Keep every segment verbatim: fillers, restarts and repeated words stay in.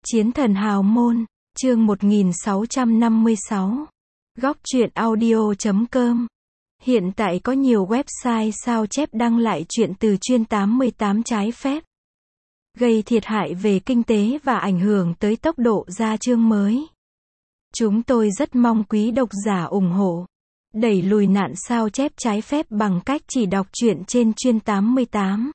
Chiến thần hào môn, chương một nghìn sáu trăm năm mươi sáu. Góc truyện audio chấm com. Hiện tại có nhiều website sao chép đăng lại truyện từ chuyên tám mươi tám trái phép, gây thiệt hại về kinh tế và ảnh hưởng tới tốc độ ra chương mới. Chúng tôi rất mong quý độc giả ủng hộ, đẩy lùi nạn sao chép trái phép bằng cách chỉ đọc truyện trên chuyên tám mươi tám.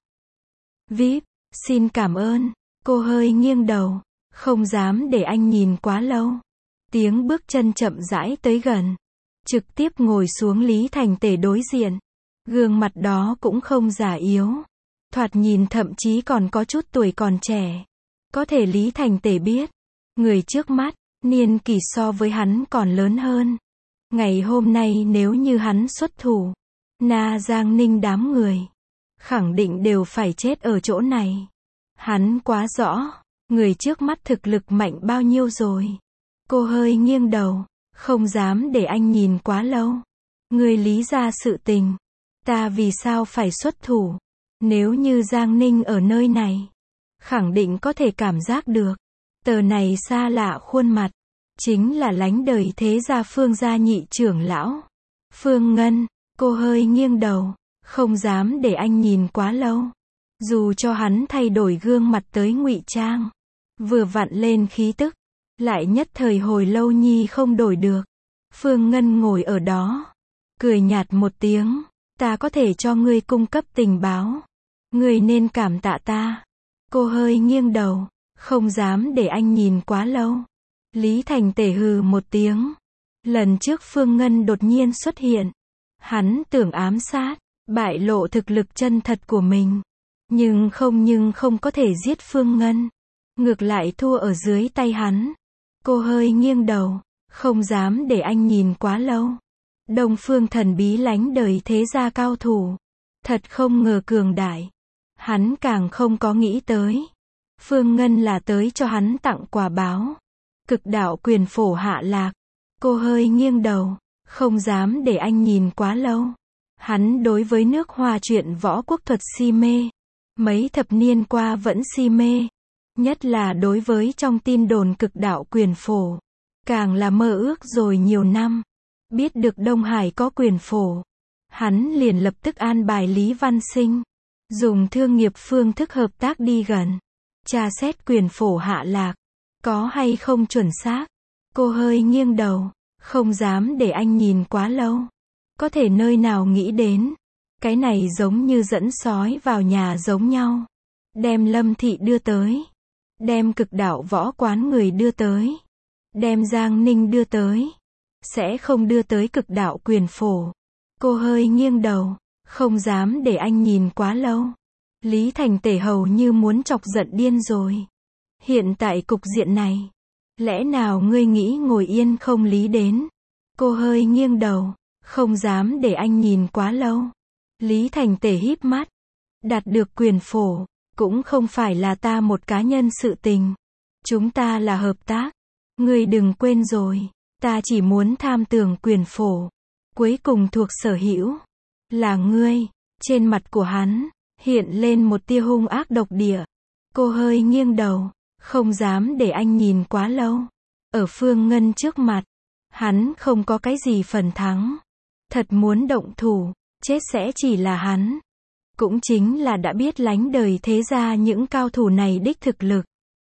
vê i pê, xin cảm ơn. Cô hơi nghiêng đầu, không dám để anh nhìn quá lâu. Tiếng bước chân chậm rãi tới gần, trực tiếp ngồi xuống Lý Thành Tể đối diện. Gương mặt đó cũng không già yếu, thoạt nhìn thậm chí còn có chút tuổi còn trẻ. Có thể Lý Thành Tể biết, người trước mắt, niên kỷ so với hắn còn lớn hơn. Ngày hôm nay nếu như hắn xuất thủ, Na Giang Ninh đám người, khẳng định đều phải chết ở chỗ này. Hắn quá rõ, người trước mắt thực lực mạnh bao nhiêu rồi. Cô hơi nghiêng đầu, không dám để anh nhìn quá lâu. Người lý ra sự tình, ta vì sao phải xuất thủ? Nếu như Giang Ninh ở nơi này, khẳng định có thể cảm giác được. Tờ này xa lạ khuôn mặt, chính là lánh đời thế gia Phương gia nhị trưởng lão, Phương Ngân. Cô hơi nghiêng đầu, không dám để anh nhìn quá lâu. Dù cho hắn thay đổi gương mặt tới ngụy trang, vừa vặn lên khí tức, lại nhất thời hồi lâu nhi không đổi được. Phương Ngân ngồi ở đó, cười nhạt một tiếng, ta có thể cho ngươi cung cấp tình báo, ngươi nên cảm tạ ta. Cô hơi nghiêng đầu, không dám để anh nhìn quá lâu. Lý Thành Tể hừ một tiếng. Lần trước Phương Ngân đột nhiên xuất hiện, hắn tưởng ám sát, bại lộ thực lực chân thật của mình. Nhưng không nhưng không có thể giết Phương Ngân, ngược lại thua ở dưới tay hắn. Cô hơi nghiêng đầu, không dám để anh nhìn quá lâu. Đông Phương thần bí lánh đời thế gia cao thủ, thật không ngờ cường đại. Hắn càng không có nghĩ tới, Phương Ngân là tới cho hắn tặng quà báo. Cực đạo quyền phổ hạ lạc. Cô hơi nghiêng đầu, không dám để anh nhìn quá lâu. Hắn đối với nước Hoa truyện võ quốc thuật si mê, mấy thập niên qua vẫn si mê. Nhất là đối với trong tin đồn cực đạo quyền phổ, càng là mơ ước rồi nhiều năm. Biết được Đông Hải có quyền phổ, hắn liền lập tức an bài Lý Văn Sinh, dùng thương nghiệp phương thức hợp tác đi gần, tra xét quyền phổ hạ lạc, có hay không chuẩn xác. Cô hơi nghiêng đầu, không dám để anh nhìn quá lâu. Có thể nơi nào nghĩ đến, cái này giống như dẫn sói vào nhà giống nhau. Đem Lâm Thị đưa tới, đem cực đạo võ quán người đưa tới, đem Giang Ninh đưa tới, sẽ không đưa tới cực đạo quyền phổ. Cô hơi nghiêng đầu, không dám để anh nhìn quá lâu. Lý Thành Tể hầu như muốn chọc giận điên rồi. Hiện tại cục diện này, lẽ nào ngươi nghĩ ngồi yên không lý đến? Cô hơi nghiêng đầu, không dám để anh nhìn quá lâu. Lý Thành Tể híp mắt, đạt được quyền phổ, cũng không phải là ta một cá nhân sự tình. Chúng ta là hợp tác. Ngươi đừng quên rồi, ta chỉ muốn tham tưởng quyền phổ, cuối cùng thuộc sở hữu là ngươi. Trên mặt của hắn hiện lên một tia hung ác độc địa. Cô hơi nghiêng đầu, không dám để anh nhìn quá lâu. Ở Phương Ngân trước mặt, hắn không có cái gì phần thắng. Thật muốn động thủ, chết sẽ chỉ là hắn. Cũng chính là đã biết lánh đời thế gia những cao thủ này đích thực lực.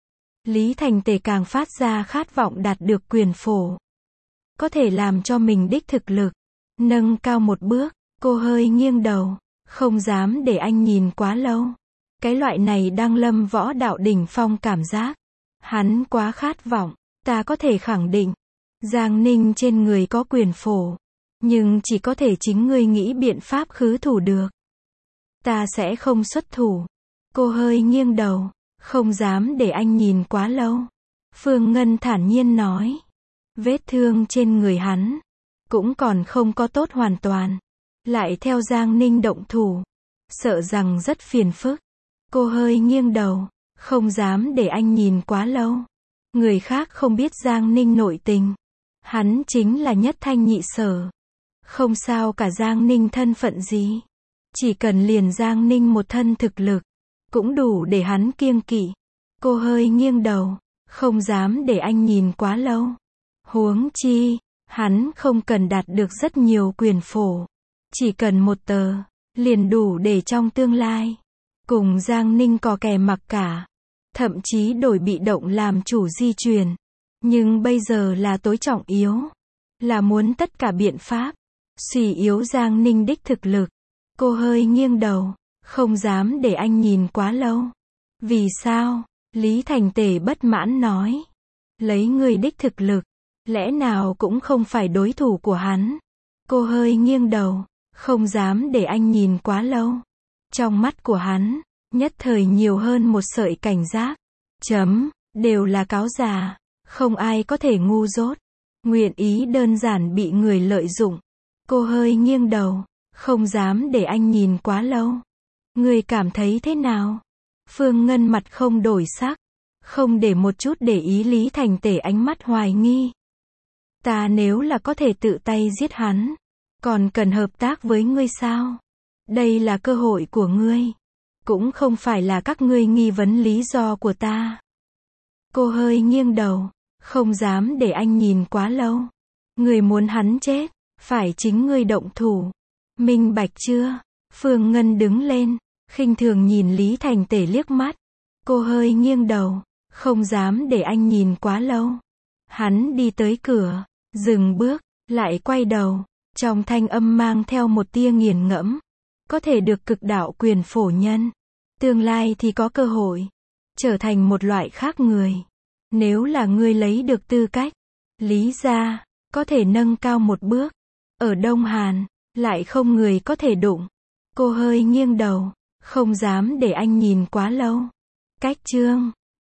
Lý Thành Tể càng phát ra khát vọng đạt được quyền phổ, có thể làm cho mình đích thực lực nâng cao một bước. Cô hơi nghiêng đầu, không dám để anh nhìn quá lâu. Cái loại này đang lâm võ đạo đỉnh phong cảm giác, hắn quá khát vọng. Ta có thể khẳng định, Giang Ninh trên người có quyền phổ, nhưng chỉ có thể chính ngươi nghĩ biện pháp khứ thủ được. Ta sẽ không xuất thủ. Cô hơi nghiêng đầu, không dám để anh nhìn quá lâu. Phương Ngân thản nhiên nói, vết thương trên người hắn cũng còn không có tốt hoàn toàn, lại theo Giang Ninh động thủ, sợ rằng rất phiền phức. Cô hơi nghiêng đầu, không dám để anh nhìn quá lâu. Người khác không biết Giang Ninh nội tình, hắn chính là nhất thanh nhị sở. Không sao cả Giang Ninh thân phận gì, chỉ cần liền Giang Ninh một thân thực lực, cũng đủ để hắn kiêng kỵ. Cô hơi nghiêng đầu, không dám để anh nhìn quá lâu. Huống chi, hắn không cần đạt được rất nhiều quyền phổ. Chỉ cần một tờ, liền đủ để trong tương lai, cùng Giang Ninh cò kè mặc cả. Thậm chí đổi bị động làm chủ di truyền. Nhưng bây giờ là tối trọng yếu. Là muốn tất cả biện pháp. Suy yếu Giang Ninh đích thực lực. Cô hơi nghiêng đầu. Không dám để anh nhìn quá lâu. Vì sao? Lý Thành Tề bất mãn nói. Lấy người đích thực lực. Lẽ nào cũng không phải đối thủ của hắn. Cô hơi nghiêng đầu. Không dám để anh nhìn quá lâu. Trong mắt của hắn, nhất thời nhiều hơn một sợi cảnh giác. Chấm, đều là cáo già. Không ai có thể ngu dốt. Nguyện ý đơn giản bị người lợi dụng. Cô hơi nghiêng đầu. Không dám để anh nhìn quá lâu. Người cảm thấy thế nào? Phương Ngân mặt không đổi sắc. Không để một chút để ý Lý Thành Tề ánh mắt hoài nghi. Ta nếu là có thể tự tay giết hắn, còn cần hợp tác với ngươi sao? Đây là cơ hội của ngươi. Cũng không phải là các ngươi nghi vấn lý do của ta. Cô hơi nghiêng đầu. Không dám để anh nhìn quá lâu. Người muốn hắn chết, phải chính ngươi động thủ. Minh bạch chưa? Phương Ngân đứng lên, khinh thường nhìn Lý Thành Tề liếc mắt. Cô hơi nghiêng đầu. Không dám để anh nhìn quá lâu. Hắn đi tới cửa, dừng bước, lại quay đầu. Trong thanh âm mang theo một tia nghiền ngẫm. Có thể được cực đạo quyền phổ nhân. Tương lai thì có cơ hội. Trở thành một loại khác người. Nếu là ngươi lấy được tư cách. Lý gia, có thể nâng cao một bước. Ở Đông Hàn, lại không người có thể đụng. Cô hơi nghiêng đầu. Không dám để anh nhìn quá lâu. Cách chương